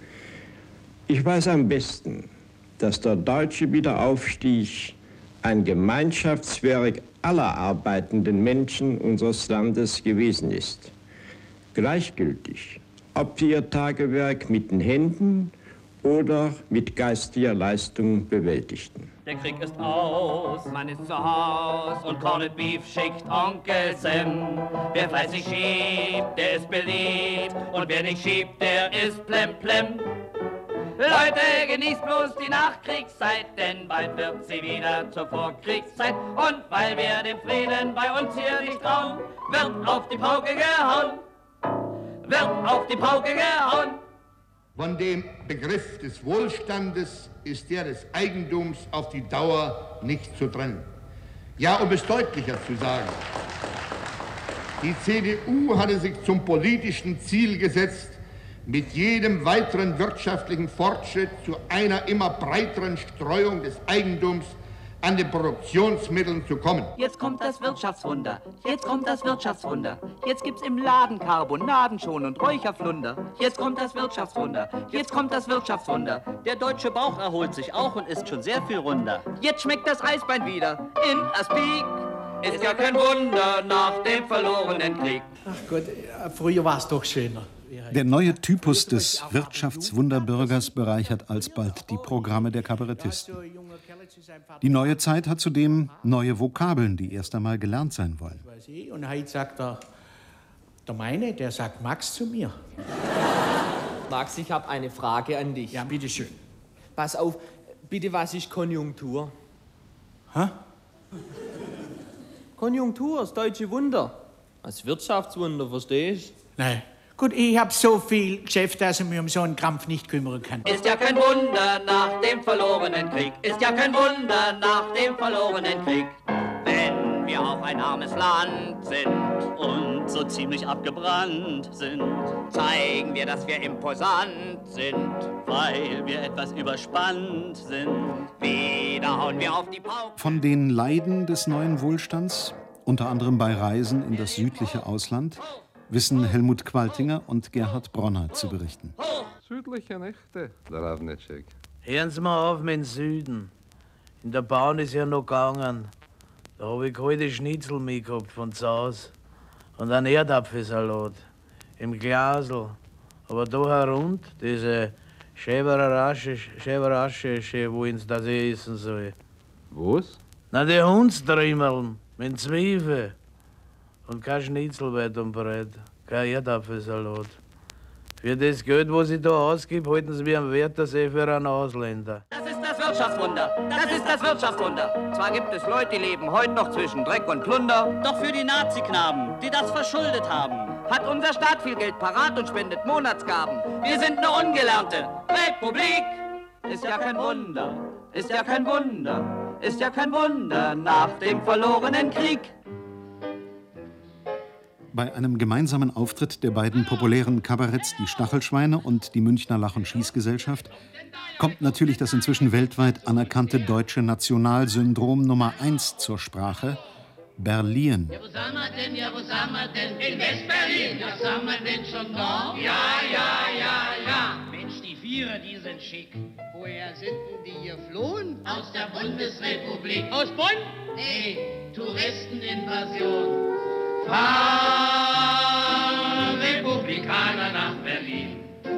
Ich weiß am besten, dass der deutsche Wiederaufstieg ein Gemeinschaftswerk aller arbeitenden Menschen unseres Landes gewesen ist. Gleichgültig, ob sie ihr Tagewerk mit den Händen oder mit geistiger Leistung bewältigten. Der Krieg ist aus, man ist zu Haus und Corned Beef schickt Onkel Sam. Wer fleißig schiebt, der ist beliebt und wer nicht schiebt, der ist plemplem. Leute, genießt bloß die Nachkriegszeit, denn bald wird sie wieder zur Vorkriegszeit. Und weil wir dem Frieden bei uns hier nicht trauen, wird auf die Pauke gehauen, wird auf die Pauke gehauen. Von dem Begriff des Wohlstandes ist der des Eigentums auf die Dauer nicht zu trennen. Ja, um es deutlicher zu sagen, die C D U hatte sich zum politischen Ziel gesetzt, mit jedem weiteren wirtschaftlichen Fortschritt zu einer immer breiteren Streuung des Eigentums an den Produktionsmitteln zu kommen. Jetzt kommt das Wirtschaftswunder, jetzt kommt das Wirtschaftswunder. Jetzt gibt's im Laden Carbonaden schon und Räucherflunder. Jetzt kommt das Wirtschaftswunder, jetzt kommt das Wirtschaftswunder. Der deutsche Bauch erholt sich auch und ist schon sehr viel runder. Jetzt schmeckt das Eisbein wieder in Aspik. Ist ja kein Wunder nach dem verlorenen Krieg. Ach Gott, früher war es doch schöner. Der neue Typus des Wirtschaftswunderbürgers bereichert alsbald die Programme der Kabarettisten. Die neue Zeit hat zudem neue Vokabeln, die erst einmal gelernt sein wollen. Und heute sagt er, der meine, der sagt Max zu mir. Max, ich habe eine Frage an dich. Ja, bitteschön. Pass auf, bitte, was ist Konjunktur? Hä? Konjunktur, das deutsche Wunder. Als Wirtschaftswunder, verstehst du? Nein. Gut, ich habe so viel Geschäft, dass ich mich um so einen Krampf nicht kümmern kann. Ist ja kein Wunder nach dem verlorenen Krieg. Ist ja kein Wunder nach dem verlorenen Krieg. Wenn wir auch ein armes Land sind und so ziemlich abgebrannt sind, zeigen wir, dass wir imposant sind, weil wir etwas überspannt sind. Wieder hauen wir auf die Pauke. Von den Leiden des neuen Wohlstands, unter anderem bei Reisen in das südliche Ausland, wissen Helmut Qualtinger und Gerhard Bronner zu berichten. Südliche Nächte, der Ravnitschek. Hören Sie mal auf mit dem Süden. In der Bahn ist ja noch gegangen. Da habe ich heute Schnitzel mitgehabt von zu Hause. Und einen Erdapfelsalat. Im Glasl. Aber da herund, diese Schäberasche, Schäberasche, wo ins das essen soll. Was? Na, die Hundstrimmeln mit Zwiebeln. Und kein Schnitzelwett und Brett, kein Erdapfelsalat. Für das Geld, was ich da ausgebe, halten Sie mich am Wörthersee für einen Ausländer. Das ist das Wirtschaftswunder, das ist das Wirtschaftswunder. Zwar gibt es Leute, die leben heute noch zwischen Dreck und Plunder, doch für die Naziknaben, die das verschuldet haben, hat unser Staat viel Geld parat und spendet Monatsgaben. Wir sind eine ungelernte Republik. Ist ja kein Wunder, ist ja kein Wunder, ist ja kein Wunder nach dem verlorenen Krieg. Bei einem gemeinsamen Auftritt der beiden populären Kabaretts Die Stachelschweine und die Münchner Lach- und Schießgesellschaft kommt natürlich das inzwischen weltweit anerkannte deutsche Nationalsyndrom Nummer eins zur Sprache: Berlin. Ja, wo sind wir denn, ja, wo sind wir denn? In West-Berlin. Ja, sind wir denn schon da? Ja, ja, ja, ja. Mensch, die Vierer, die sind schick. Woher sind denn die hier geflohen? Aus der Bundesrepublik. Aus Bonn? Nee, Touristeninvasion. Fahren Republikaner nach Berlin.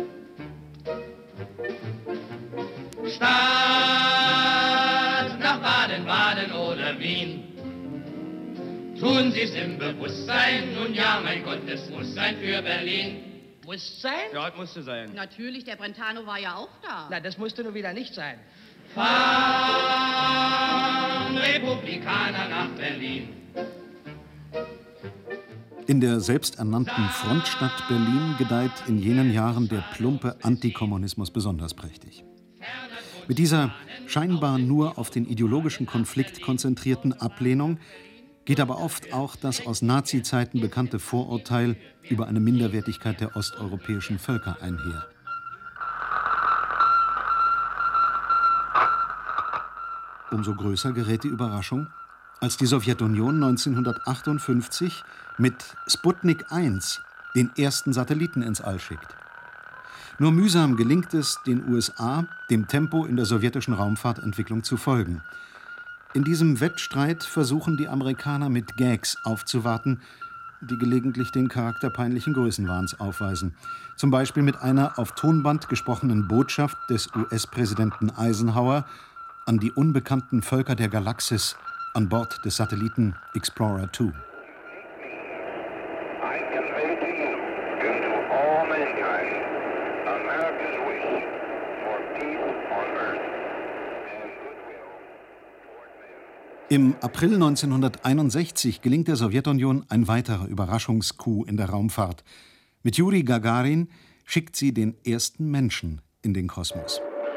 Statt nach Baden-Baden oder Wien. Tun Sie's im Bewusstsein, nun ja, mein Gott, es muss sein für Berlin. Muss sein? Ja, das musste sein. Natürlich, der Brentano war ja auch da. Na, das musste nur wieder nicht sein. Fahren Republikaner nach Berlin. In der selbsternannten Frontstadt Berlin gedeiht in jenen Jahren der plumpe Antikommunismus besonders prächtig. Mit dieser scheinbar nur auf den ideologischen Konflikt konzentrierten Ablehnung geht aber oft auch das aus Nazi-Zeiten bekannte Vorurteil über eine Minderwertigkeit der osteuropäischen Völker einher. Umso größer gerät die Überraschung, als die Sowjetunion neunzehnhundertachtundfünfzig mit Sputnik eins den ersten Satelliten ins All schickt. Nur mühsam gelingt es den U S A, dem Tempo in der sowjetischen Raumfahrtentwicklung zu folgen. In diesem Wettstreit versuchen die Amerikaner mit Gags aufzuwarten, die gelegentlich den Charakter peinlichen Größenwahns aufweisen. Zum Beispiel mit einer auf Tonband gesprochenen Botschaft des U S-Präsidenten Eisenhower an die unbekannten Völker der Galaxis an Bord des Satelliten Explorer zwei. Im April neunzehnhunderteinundsechzig gelingt der Sowjetunion ein weiterer Überraschungscoup in der Raumfahrt. Mit Juri Gagarin schickt sie den ersten Menschen in den Kosmos.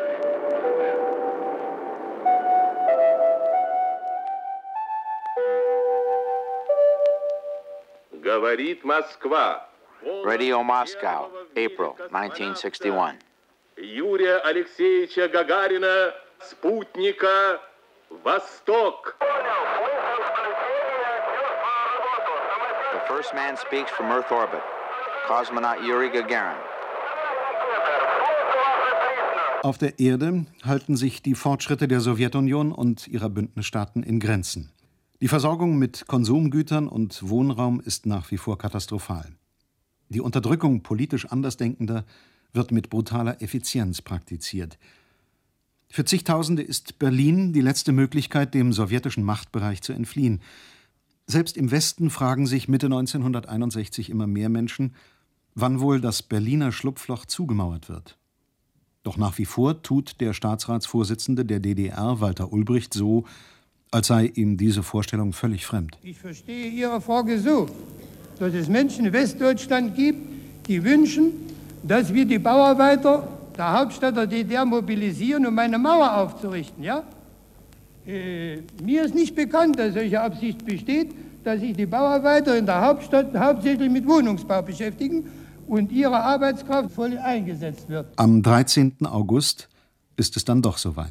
Говорит Москва. Radio Moscow, April nineteen sixty-one. Юрия Алексеевича Гагарина, спутника Восток. The first man speaks from Earth orbit, cosmonaut Yuri Gagarin. Auf der Erde halten sich die Fortschritte der Sowjetunion und ihrer Bündnisstaaten in Grenzen. Die Versorgung mit Konsumgütern und Wohnraum ist nach wie vor katastrophal. Die Unterdrückung politisch Andersdenkender wird mit brutaler Effizienz praktiziert. Für zigtausende ist Berlin die letzte Möglichkeit, dem sowjetischen Machtbereich zu entfliehen. Selbst im Westen fragen sich Mitte neunzehnhunderteinundsechzig immer mehr Menschen, wann wohl das Berliner Schlupfloch zugemauert wird. Doch nach wie vor tut der Staatsratsvorsitzende der D D R, Walter Ulbricht, so, als sei ihm diese Vorstellung völlig fremd. Ich verstehe Ihre Frage so, dass es Menschen in Westdeutschland gibt, die wünschen, dass wir die Bauarbeiter der Hauptstadt der D D R mobilisieren, um eine Mauer aufzurichten. Ja? Äh, mir ist nicht bekannt, dass solche Absicht besteht, dass sich die Bauarbeiter in der Hauptstadt hauptsächlich mit Wohnungsbau beschäftigen und ihre Arbeitskraft voll eingesetzt wird. Am dreizehnten August ist es dann doch soweit.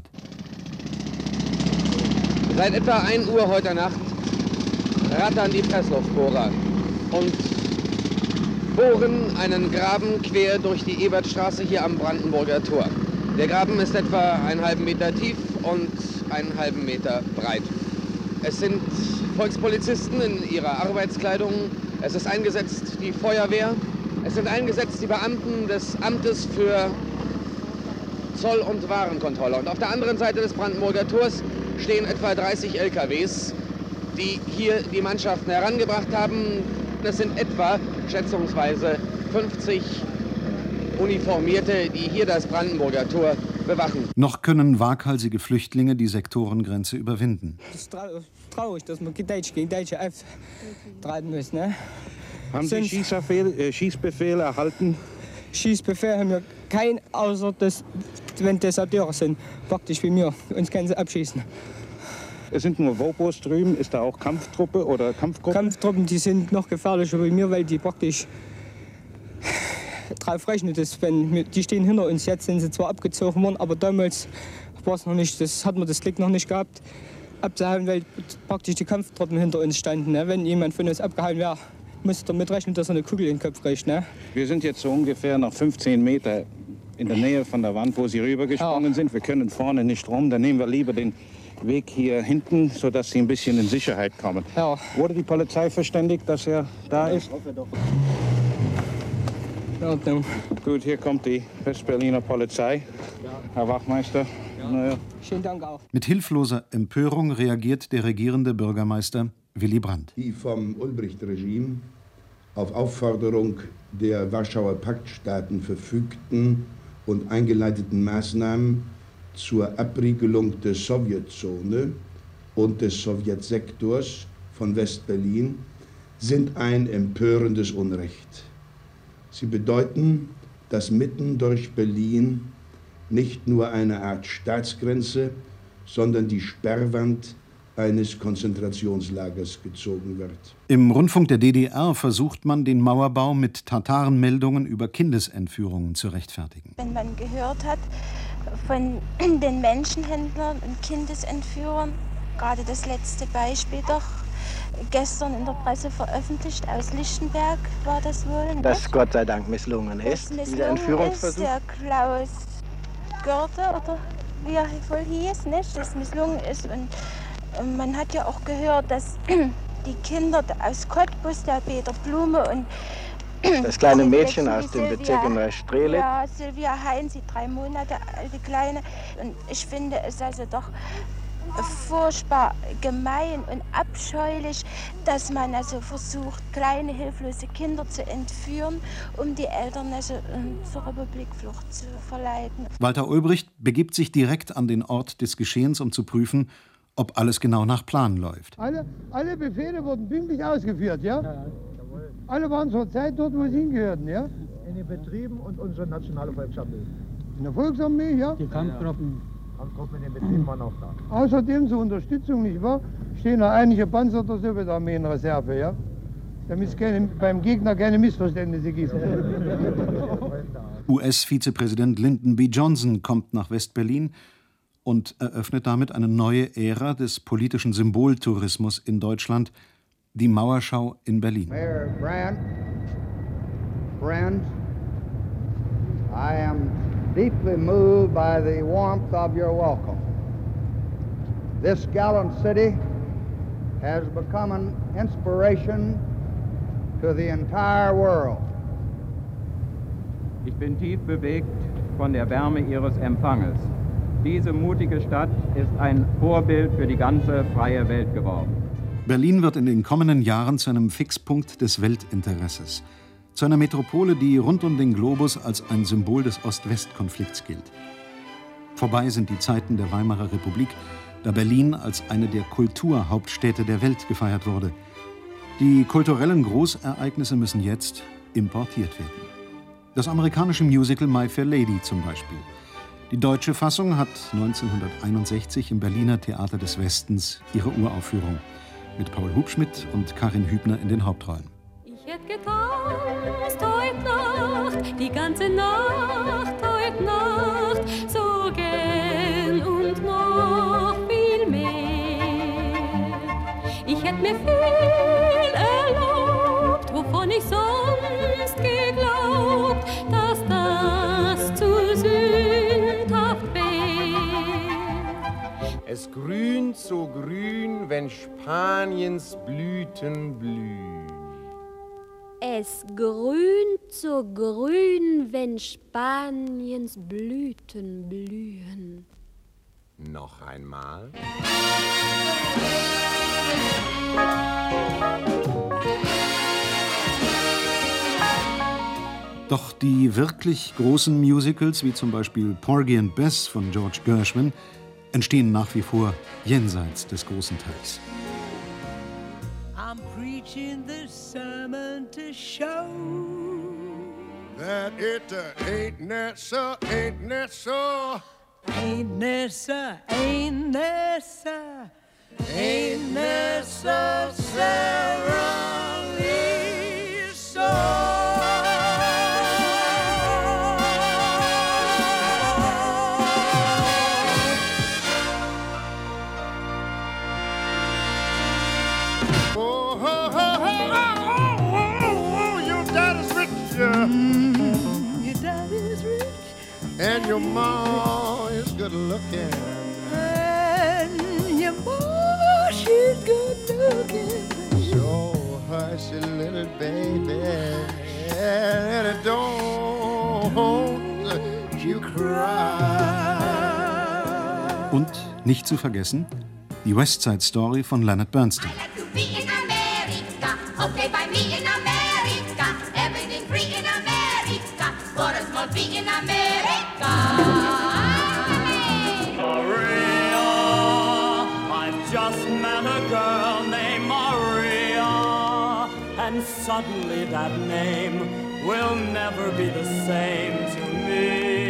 Seit etwa ein Uhr heute Nacht rattern die Pressluftbohrer und bohren einen Graben quer durch die Ebertstraße hier am Brandenburger Tor. Der Graben ist etwa einen halben Meter tief und einen halben Meter breit. Es sind Volkspolizisten in ihrer Arbeitskleidung, es ist eingesetzt die Feuerwehr, es sind eingesetzt die Beamten des Amtes für Zoll- und Warenkontrolle. Und auf der anderen Seite des Brandenburger Tors stehen etwa dreißig L K Ws, die hier die Mannschaften herangebracht haben. Das sind etwa, schätzungsweise, fünfzig Uniformierte, die hier das Brandenburger Tor bewachen. Noch können waghalsige Flüchtlinge die Sektorengrenze überwinden. Das ist traurig, dass man Deutsch gegen Deutsche auftreiben muss. Ne? Haben Sie Schießbefehle, äh, Schießbefehle erhalten? Schießbefehle haben wir keinen, außer dass, wenn Deserteure sind, praktisch wie mir. Uns können sie abschießen. Es sind nur Wopos drüben. Ist da auch Kampftruppe oder Kampfgruppe? Kampftruppen, die sind noch gefährlicher wie mir, weil die praktisch drauf rechnen. Das, wenn, die stehen hinter uns. Jetzt sind sie zwar abgezogen worden, aber damals war es noch nicht. Das hat man das Glück noch nicht gehabt, abzuhauen, weil praktisch die Kampftruppen hinter uns standen. Ne? Wenn jemand von uns abgehauen wäre, musste damit rechnen, dass er eine Kugel in den Kopf kriegt. Ne? Wir sind jetzt so ungefähr noch fünfzehn Meter in der Nähe von der Wand, wo Sie rübergesprungen ja. sind. Wir können vorne nicht rum. Dann nehmen wir lieber den Weg hier hinten, sodass Sie ein bisschen in Sicherheit kommen. Ja. Wurde die Polizei verständigt, dass er da ist? Ich hoffe doch. Ja, gut, hier kommt die Westberliner Polizei. Ja. Herr Wachmeister. Ja. Naja. Schönen Dank auch. Mit hilfloser Empörung reagiert der regierende Bürgermeister Willy Brandt. Die vom Ulbricht-Regime auf Aufforderung der Warschauer Paktstaaten verfügten und eingeleiteten Maßnahmen zur Abriegelung der Sowjetzone und des Sowjetsektors von Westberlin sind ein empörendes Unrecht. Sie bedeuten, dass mitten durch Berlin nicht nur eine Art Staatsgrenze, sondern die Sperrwand eines Konzentrationslagers gezogen wird. Im Rundfunk der D D R versucht man, den Mauerbau mit Tatarenmeldungen über Kindesentführungen zu rechtfertigen. Wenn man gehört hat von den Menschenhändlern und Kindesentführern, gerade das letzte Beispiel doch, gestern in der Presse veröffentlicht, aus Lichtenberg war das wohl. Nicht? Das Gott sei Dank misslungen ist, dieser Entführungsversuch. Ist der Klaus Görte, oder wie er wohl hieß, nicht? Das misslungen ist. Und man hat ja auch gehört, dass die Kinder aus Cottbus, der Peter Blume und das kleine Mädchen aus dem Bezirk in Neustrelitz. Ja, Silvia Heinz, die drei Monate alte Kleine. Und ich finde es also doch furchtbar gemein und abscheulich, dass man also versucht, kleine hilflose Kinder zu entführen, um die Eltern also zur Republikflucht zu verleiten. Walter Ulbricht begibt sich direkt an den Ort des Geschehens, um zu prüfen, ob alles genau nach Plan läuft. Alle, alle Befehle wurden pünktlich ausgeführt, ja? Ja, jawohl. Alle waren zur Zeit dort, wo sie hingehörten, ja? In den Betrieben und unsere nationale Volksarmee. In der Volksarmee, ja? Die Kampftruppen. Kampftruppen in den Betrieben waren auch da. Außerdem zur Unterstützung, nicht wahr, stehen noch einige Panzer der Sowjetarmee in Reserve, ja? Damit es keine, beim Gegner keine Missverständnisse gibt. U S-Vizepräsident Lyndon B. Johnson kommt nach West-Berlin und eröffnet damit eine neue Ära des politischen Symboltourismus in Deutschland, die Mauerschau in Berlin. Mayor Brandt, friends, I am deeply moved by the warmth of your welcome. This gallant city has become an inspiration to the entire world. Ich bin tief bewegt von der Wärme Ihres Empfanges. Diese mutige Stadt ist ein Vorbild für die ganze freie Welt geworden. Berlin wird in den kommenden Jahren zu einem Fixpunkt des Weltinteresses, zu einer Metropole, die rund um den Globus als ein Symbol des Ost-West-Konflikts gilt. Vorbei sind die Zeiten der Weimarer Republik, da Berlin als eine der Kulturhauptstädte der Welt gefeiert wurde. Die kulturellen Großereignisse müssen jetzt importiert werden. Das amerikanische Musical My Fair Lady zum Beispiel. Die deutsche Fassung hat neunzehnhunderteinundsechzig im Berliner Theater des Westens ihre Uraufführung mit Paul Hubschmid und Karin Hübner in den Hauptrollen. Ich hätt getanzt heut Nacht, die ganze Nacht, heut Nacht, so gern und noch viel mehr. Ich hätt mir viel erlaubt, wovon ich sonst geglaubt, dass das zu sündhaft wär. Es grünt so grün, wenn Spaniens Blüten blühen. Es grünt so grün, wenn Spaniens Blüten blühen. Noch einmal. Doch die wirklich großen Musicals, wie zum Beispiel Porgy and Bess von George Gershwin, entstehen nach wie vor jenseits des großen Teichs. I'm preaching the sermon to show that it uh, ain't net so, ain't net so, ain't necessary, ain't necessary, ain't necessarily so. Mm, your daddy's rich, and your mom is good looking, and your mom, she's good looking. So hush, little baby, and don't you cry. Und nicht zu vergessen, die West Side Story von Leonard Bernstein. Okay, by me in America, everything free in America, for a small fee in America. Maria, I've just met a girl named Maria, and suddenly that name will never be the same to me.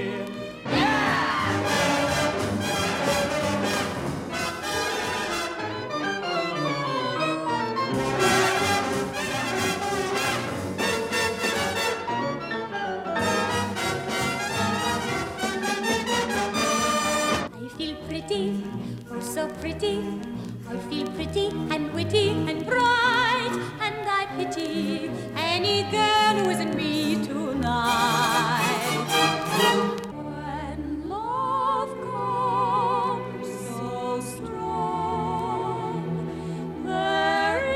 So pretty, I feel pretty and witty and bright, and I pity any girl who isn't me tonight. When love comes so strong, there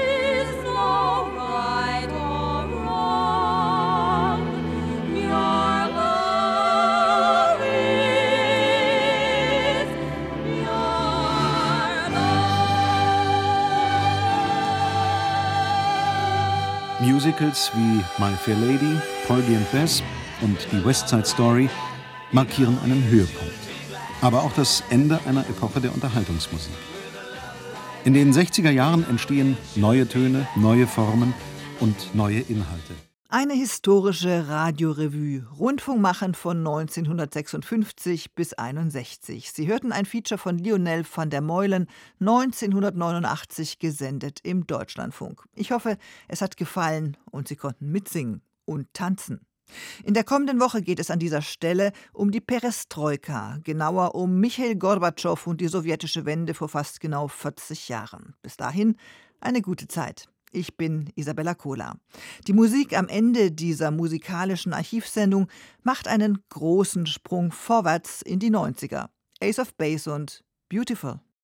Musicals wie My Fair Lady, Porgy and Bess und die West Side Story markieren einen Höhepunkt, aber auch das Ende einer Epoche der Unterhaltungsmusik. In den sechziger Jahren entstehen neue Töne, neue Formen und neue Inhalte. Eine historische Radiorevue, Rundfunkmachend von neunzehnhundertsechsundfünfzig bis einundsechzig. Sie hörten ein Feature von Lionel van der Meulen, neunzehnhundertneunundachtzig gesendet im Deutschlandfunk. Ich hoffe, es hat gefallen und Sie konnten mitsingen und tanzen. In der kommenden Woche geht es an dieser Stelle um die Perestroika, genauer um Michail Gorbatschow und die sowjetische Wende vor fast genau vierzig Jahren. Bis dahin eine gute Zeit. Ich bin Isabella Kohler. Die Musik am Ende dieser musikalischen Archivsendung macht einen großen Sprung vorwärts in die neunziger. Ace of Base und Beautiful.